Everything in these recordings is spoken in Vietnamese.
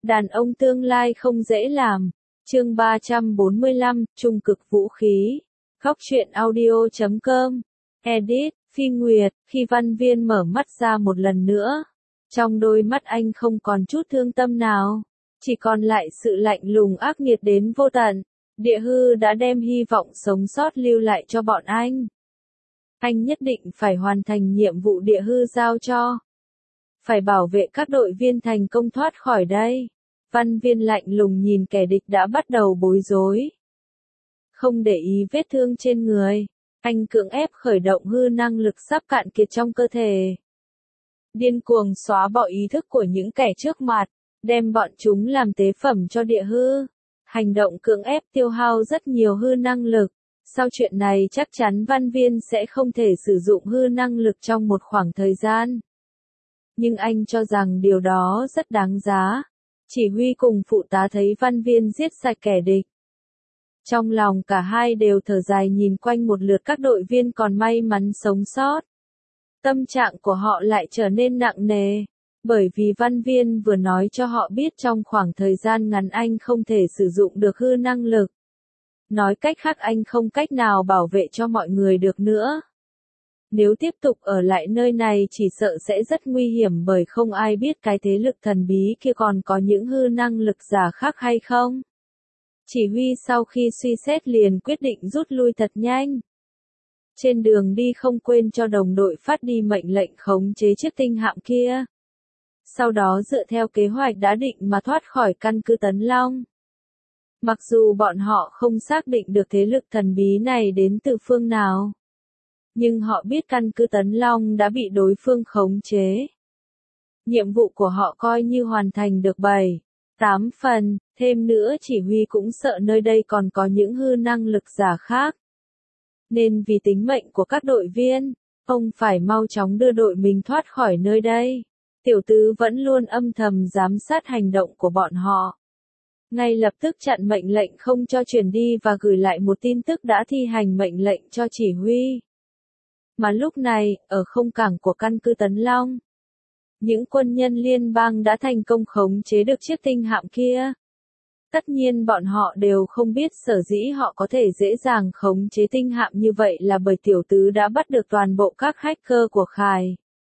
Đàn ông tương lai không dễ làm. Chương 345, Trung cực vũ khí. Góc truyện audio.com. Edit, Phi Nguyệt. Khi Văn Viên mở mắt ra một lần nữa, trong đôi mắt anh không còn chút thương tâm nào, chỉ còn lại sự lạnh lùng ác nghiệt đến vô tận. Địa hư đã đem hy vọng sống sót lưu lại cho bọn anh. Anh nhất định phải hoàn thành nhiệm vụ địa hư giao cho. Phải bảo vệ các đội viên thành công thoát khỏi đây. Văn Viên lạnh lùng nhìn kẻ địch đã bắt đầu bối rối. Không để ý vết thương trên người, anh cưỡng ép khởi động hư năng lực sắp cạn kiệt trong cơ thể. Điên cuồng xóa bỏ ý thức của những kẻ trước mặt, đem bọn chúng làm tế phẩm cho địa hư. Hành động cưỡng ép tiêu hao rất nhiều hư năng lực. Sau chuyện này chắc chắn Văn Viên sẽ không thể sử dụng hư năng lực trong một khoảng thời gian. Nhưng anh cho rằng điều đó rất đáng giá. Chỉ huy cùng phụ tá thấy Văn Viên giết sạch kẻ địch. Trong lòng cả hai đều thở dài nhìn quanh một lượt các đội viên còn may mắn sống sót. Tâm trạng của họ lại trở nên nặng nề, bởi vì Văn Viên vừa nói cho họ biết trong khoảng thời gian ngắn anh không thể sử dụng được hư năng lực. Nói cách khác anh không cách nào bảo vệ cho mọi người được nữa. Nếu tiếp tục ở lại nơi này chỉ sợ sẽ rất nguy hiểm bởi không ai biết cái thế lực thần bí kia còn có những hư năng lực giả khác hay không. Chỉ huy sau khi suy xét liền quyết định rút lui thật nhanh. Trên đường đi không quên cho đồng đội phát đi mệnh lệnh khống chế chiếc tinh hạm kia. Sau đó dựa theo kế hoạch đã định mà thoát khỏi căn cứ Tấn Long. Mặc dù bọn họ không xác định được thế lực thần bí này đến từ phương nào, nhưng họ biết căn cứ Tấn Long đã bị đối phương khống chế. Nhiệm vụ của họ coi như hoàn thành được 7-8 phần, thêm nữa chỉ huy cũng sợ nơi đây còn có những hư năng lực giả khác. Nên vì tính mệnh của các đội viên, ông phải mau chóng đưa đội mình thoát khỏi nơi đây. Tiểu tứ vẫn luôn âm thầm giám sát hành động của bọn họ. Ngay lập tức chặn mệnh lệnh không cho truyền đi và gửi lại một tin tức đã thi hành mệnh lệnh cho chỉ huy. Mà lúc này, ở không cảng của căn cứ Tấn Long, những quân nhân liên bang đã thành công khống chế được chiếc tinh hạm kia. Tất nhiên bọn họ đều không biết sở dĩ họ có thể dễ dàng khống chế tinh hạm như vậy là bởi tiểu tứ đã bắt được toàn bộ các hacker của Khải.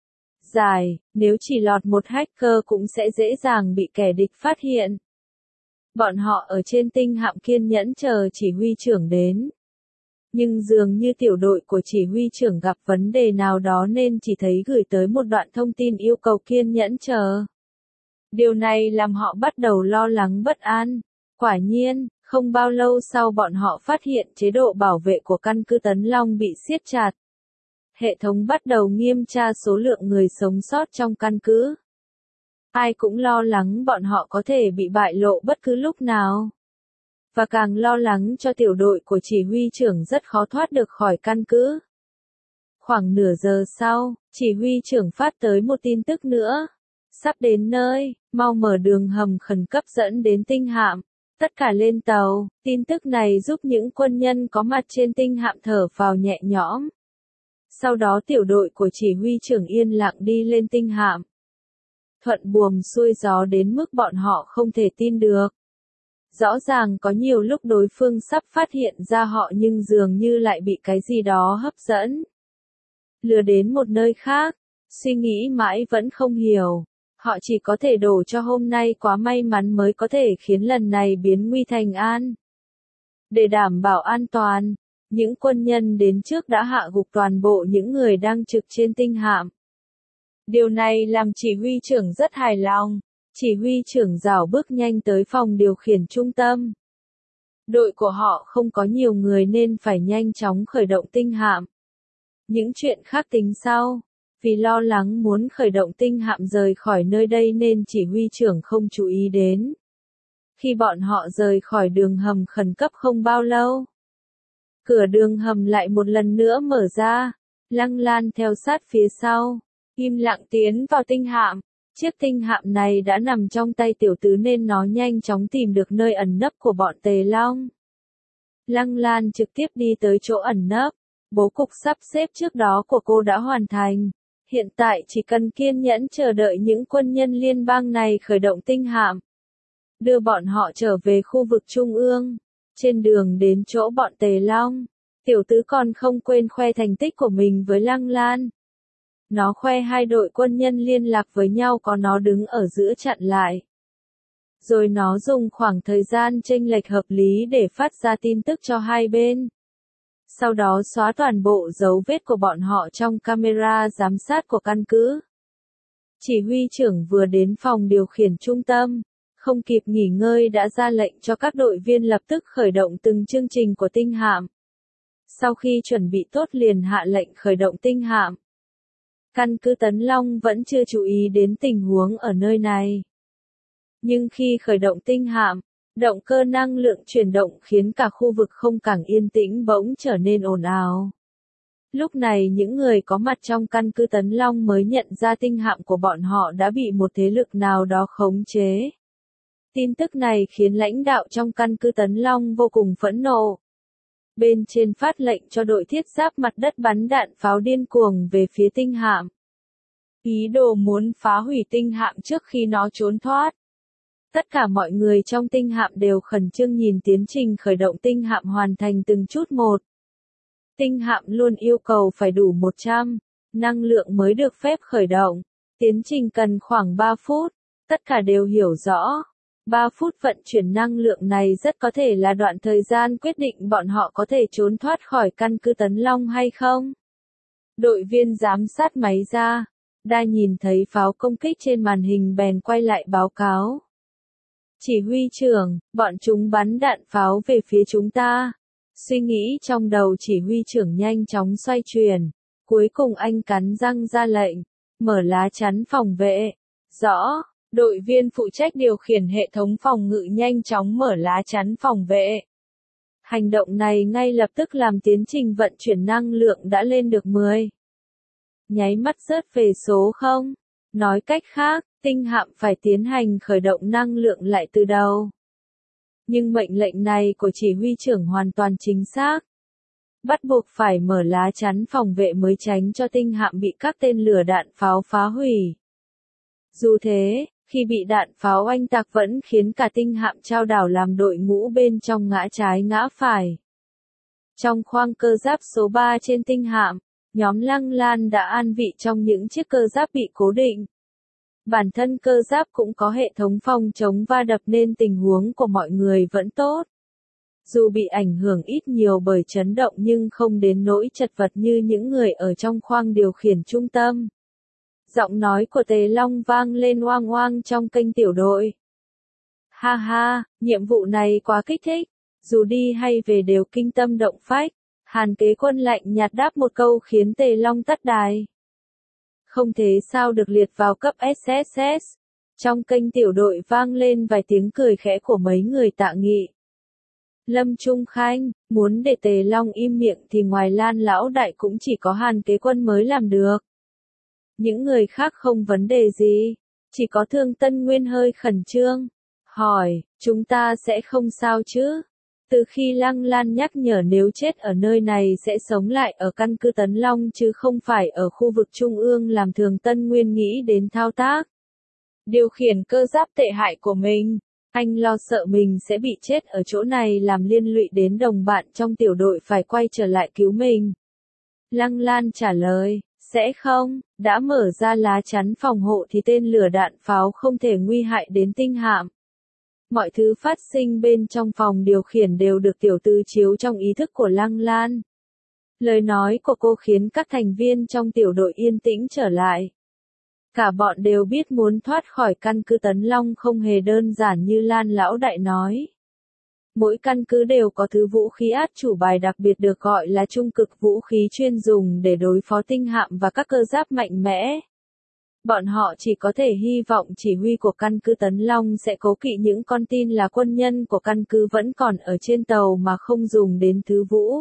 Giải, nếu chỉ lọt một hacker cũng sẽ dễ dàng bị kẻ địch phát hiện. Bọn họ ở trên tinh hạm kiên nhẫn chờ chỉ huy trưởng đến. Nhưng dường như tiểu đội của chỉ huy trưởng gặp vấn đề nào đó nên chỉ thấy gửi tới một đoạn thông tin yêu cầu kiên nhẫn chờ. Điều này làm họ bắt đầu lo lắng bất an. Quả nhiên, không bao lâu sau bọn họ phát hiện chế độ bảo vệ của căn cứ Tấn Long bị siết chặt. Hệ thống bắt đầu nghiêm tra số lượng người sống sót trong căn cứ. Ai cũng lo lắng bọn họ có thể bị bại lộ bất cứ lúc nào. Và càng lo lắng cho tiểu đội của chỉ huy trưởng rất khó thoát được khỏi căn cứ. Khoảng nửa giờ sau, chỉ huy trưởng phát tới một tin tức nữa. Sắp đến nơi, mau mở đường hầm khẩn cấp dẫn đến tinh hạm. Tất cả lên tàu. Tin tức này giúp những quân nhân có mặt trên tinh hạm thở phào nhẹ nhõm. Sau đó tiểu đội của chỉ huy trưởng yên lặng đi lên tinh hạm. Thuận buồm xuôi gió đến mức bọn họ không thể tin được. Rõ ràng có nhiều lúc đối phương sắp phát hiện ra họ nhưng dường như lại bị cái gì đó hấp dẫn. Lừa đến một nơi khác, suy nghĩ mãi vẫn không hiểu. Họ chỉ có thể đổ cho hôm nay quá may mắn mới có thể khiến lần này biến nguy thành an. Để đảm bảo an toàn, những quân nhân đến trước đã hạ gục toàn bộ những người đang trực trên tinh hạm. Điều này làm chỉ huy trưởng rất hài lòng. Chỉ huy trưởng rảo bước nhanh tới phòng điều khiển trung tâm. Đội của họ không có nhiều người nên phải nhanh chóng khởi động tinh hạm. Những chuyện khác tính sau. Vì lo lắng muốn khởi động tinh hạm rời khỏi nơi đây nên chỉ huy trưởng không chú ý đến. Khi bọn họ rời khỏi đường hầm khẩn cấp không bao lâu, cửa đường hầm lại một lần nữa mở ra. Lăng Lan theo sát phía sau, im lặng tiến vào tinh hạm. Chiếc tinh hạm này đã nằm trong tay tiểu tứ nên nó nhanh chóng tìm được nơi ẩn nấp của bọn Tề Long. Lăng Lan trực tiếp đi tới chỗ ẩn nấp. Bố cục sắp xếp trước đó của cô đã hoàn thành. Hiện tại chỉ cần kiên nhẫn chờ đợi những quân nhân liên bang này khởi động tinh hạm. đưa bọn họ trở về khu vực trung ương. Trên đường đến chỗ bọn Tề Long, tiểu tứ còn không quên khoe thành tích của mình với Lăng Lan. Nó khoe hai đội quân nhân liên lạc với nhau có nó đứng ở giữa chặn lại. Rồi nó dùng khoảng thời gian chênh lệch hợp lý để phát ra tin tức cho hai bên. Sau đó xóa toàn bộ dấu vết của bọn họ trong camera giám sát của căn cứ. Chỉ huy trưởng vừa đến phòng điều khiển trung tâm, không kịp nghỉ ngơi đã ra lệnh cho các đội viên lập tức khởi động từng chương trình của tinh hạm. Sau khi chuẩn bị tốt liền hạ lệnh khởi động tinh hạm. Căn cứ Tấn Long vẫn chưa chú ý đến tình huống ở nơi này. Nhưng khi khởi động tinh hạm, động cơ năng lượng chuyển động khiến cả khu vực không càng yên tĩnh bỗng trở nên ồn ào. Lúc này những người có mặt trong căn cứ Tấn Long mới nhận ra tinh hạm của bọn họ đã bị một thế lực nào đó khống chế. Tin tức này khiến lãnh đạo trong căn cứ Tấn Long vô cùng phẫn nộ. Bên trên phát lệnh cho đội thiết giáp mặt đất bắn đạn pháo điên cuồng về phía tinh hạm. Ý đồ muốn phá hủy tinh hạm trước khi nó trốn thoát. Tất cả mọi người trong tinh hạm đều khẩn trương nhìn tiến trình khởi động tinh hạm hoàn thành từng chút một. Tinh hạm luôn yêu cầu phải đủ 100 năng lượng mới được phép khởi động. Tiến trình cần khoảng 3 phút. Tất cả đều hiểu rõ. 3 phút vận chuyển năng lượng này rất có thể là đoạn thời gian quyết định bọn họ có thể trốn thoát khỏi căn cứ Tấn Long hay không. Đội viên giám sát máy ra, đã nhìn thấy pháo công kích trên màn hình bèn quay lại báo cáo. Chỉ huy trưởng, bọn chúng bắn đạn pháo về phía chúng ta. Suy nghĩ trong đầu chỉ huy trưởng nhanh chóng xoay chuyển. Cuối cùng anh cắn răng ra lệnh, mở lá chắn phòng vệ. Rõ. Đội viên phụ trách điều khiển hệ thống phòng ngự nhanh chóng mở lá chắn phòng vệ. Hành động này ngay lập tức làm tiến trình vận chuyển năng lượng đã lên được 10. Nháy mắt rớt về số 0. Nói cách khác, tinh hạm phải tiến hành khởi động năng lượng lại từ đầu. Nhưng mệnh lệnh này của chỉ huy trưởng hoàn toàn chính xác. Bắt buộc phải mở lá chắn phòng vệ mới tránh cho tinh hạm bị các tên lửa đạn pháo phá hủy. Dù thế, khi bị đạn pháo oanh tạc vẫn khiến cả tinh hạm chao đảo làm đội ngũ bên trong ngã trái ngã phải. Trong khoang cơ giáp số 3 trên tinh hạm, nhóm Lăng Lan đã an vị trong những chiếc cơ giáp bị cố định. Bản thân cơ giáp cũng có hệ thống phòng chống va đập nên tình huống của mọi người vẫn tốt. Dù bị ảnh hưởng ít nhiều bởi chấn động nhưng không đến nỗi chật vật như những người ở trong khoang điều khiển trung tâm. Giọng nói của Tề Long vang lên oang oang trong kênh tiểu đội. Ha ha, nhiệm vụ này quá kích thích, dù đi hay về đều kinh tâm động phách. Hàn Kế Quân lạnh nhạt đáp một câu khiến Tề Long tắt đài. Không thế sao được liệt vào cấp SSS. Trong kênh tiểu đội vang lên vài tiếng cười khẽ của mấy người tạ nghị. Lâm Trung Khanh, muốn để Tề Long im miệng thì ngoài Lan lão đại cũng chỉ có Hàn Kế Quân mới làm được. Những người khác không vấn đề gì, chỉ có Thương Tân Nguyên hơi khẩn trương. Hỏi, chúng ta sẽ không sao chứ? Từ khi Lăng Lan nhắc nhở nếu chết ở nơi này sẽ sống lại ở căn cứ Tấn Long chứ không phải ở khu vực trung ương làm Thường Tân Nguyên nghĩ đến thao tác. Điều khiển cơ giáp tệ hại của mình, anh lo sợ mình sẽ bị chết ở chỗ này làm liên lụy đến đồng bạn trong tiểu đội phải quay trở lại cứu mình. Lăng Lan trả lời, sẽ không, đã mở ra lá chắn phòng hộ thì tên lửa đạn pháo không thể nguy hại đến tinh hạm. Mọi thứ phát sinh bên trong phòng điều khiển đều được tiểu tư chiếu trong ý thức của Lăng Lan. Lời nói của cô khiến các thành viên trong tiểu đội yên tĩnh trở lại. Cả bọn đều biết muốn thoát khỏi căn cứ Tấn Long không hề đơn giản như Lan lão đại nói. Mỗi căn cứ đều có thứ vũ khí át chủ bài đặc biệt được gọi là trung cực vũ khí chuyên dùng để đối phó tinh hạm và các cơ giáp mạnh mẽ. Bọn họ chỉ có thể hy vọng chỉ huy của căn cứ Tấn Long sẽ cố kỵ những con tin là quân nhân của căn cứ vẫn còn ở trên tàu mà không dùng đến thứ vũ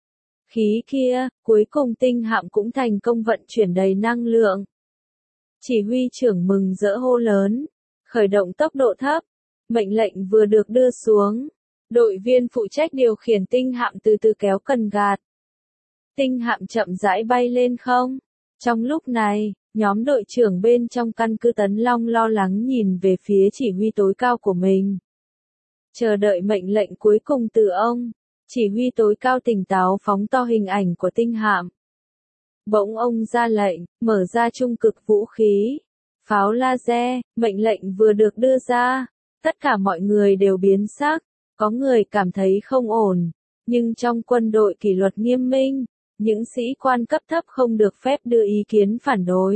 khí kia. Cuối cùng tinh hạm cũng thành công vận chuyển đầy năng lượng. Chỉ huy trưởng mừng rỡ hô lớn, khởi động tốc độ thấp. Mệnh lệnh vừa được đưa xuống. Đội viên phụ trách điều khiển tinh hạm từ từ kéo cần gạt. Tinh hạm chậm rãi bay lên không. Trong lúc này, Nhóm đội trưởng bên trong căn cứ Tấn Long lo lắng nhìn về phía chỉ huy tối cao của mình. Chờ đợi mệnh lệnh cuối cùng từ ông. Chỉ huy tối cao tỉnh táo phóng to hình ảnh của tinh hạm. Bỗng ông ra lệnh, mở ra trung cực vũ khí. Pháo laser, mệnh lệnh vừa được đưa ra. Tất cả mọi người đều biến sắc. Có người cảm thấy không ổn. Nhưng trong quân đội kỷ luật nghiêm minh, những sĩ quan cấp thấp không được phép đưa ý kiến phản đối.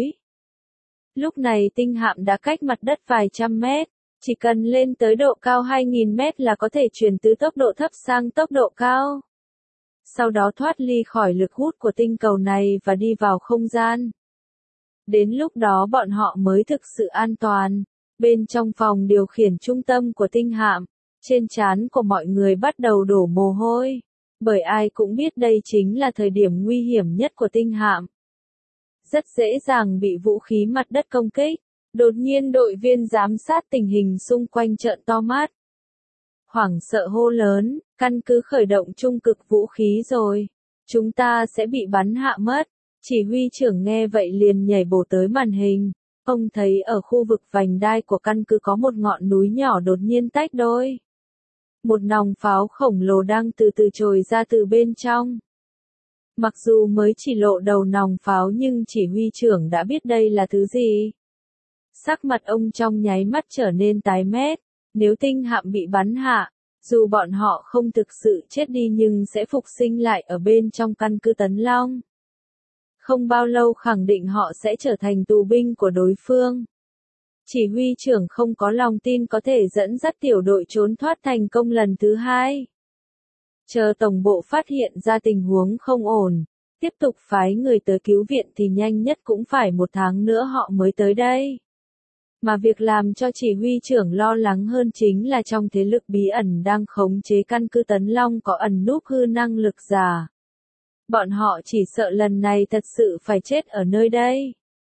Lúc này tinh hạm đã cách mặt đất vài trăm mét. Chỉ cần lên tới độ cao 2.000 mét là có thể chuyển từ tốc độ thấp sang tốc độ cao. Sau đó thoát ly khỏi lực hút của tinh cầu này và đi vào không gian. Đến lúc đó bọn họ mới thực sự an toàn. Bên trong phòng điều khiển trung tâm của tinh hạm, trên trán của mọi người bắt đầu đổ mồ hôi. Bởi ai cũng biết đây chính là thời điểm nguy hiểm nhất của tinh hạm. Rất dễ dàng bị vũ khí mặt đất công kích. Đột nhiên đội viên giám sát tình hình xung quanh trợn to mắt. Hoảng sợ hô lớn, căn cứ khởi động trung cực vũ khí rồi. Chúng ta sẽ bị bắn hạ mất. Chỉ huy trưởng nghe vậy liền nhảy bổ tới màn hình. Ông thấy ở khu vực vành đai của căn cứ có một ngọn núi nhỏ đột nhiên tách đôi. Một nòng pháo khổng lồ đang từ từ trồi ra từ bên trong. Mặc dù mới chỉ lộ đầu nòng pháo nhưng chỉ huy trưởng đã biết đây là thứ gì. Sắc mặt ông trong nháy mắt trở nên tái mét. Nếu tinh hạm bị bắn hạ, dù bọn họ không thực sự chết đi nhưng sẽ phục sinh lại ở bên trong căn cứ Tấn Long. Không bao lâu khẳng định họ sẽ trở thành tù binh của đối phương. Chỉ huy trưởng không có lòng tin có thể dẫn dắt tiểu đội trốn thoát thành công lần thứ hai. Chờ tổng bộ phát hiện ra tình huống không ổn, tiếp tục phái người tới cứu viện thì nhanh nhất cũng phải 1 tháng nữa họ mới tới đây. Mà việc làm cho chỉ huy trưởng lo lắng hơn chính là trong thế lực bí ẩn đang khống chế căn cứ Tấn Long có ẩn núp hư năng lực giả. Bọn họ chỉ sợ lần này thật sự phải chết ở nơi đây.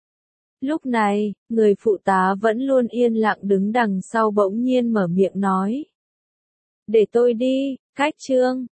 Lúc này, người phụ tá vẫn luôn yên lặng đứng đằng sau bỗng nhiên mở miệng nói. Để tôi đi, Cách Trương.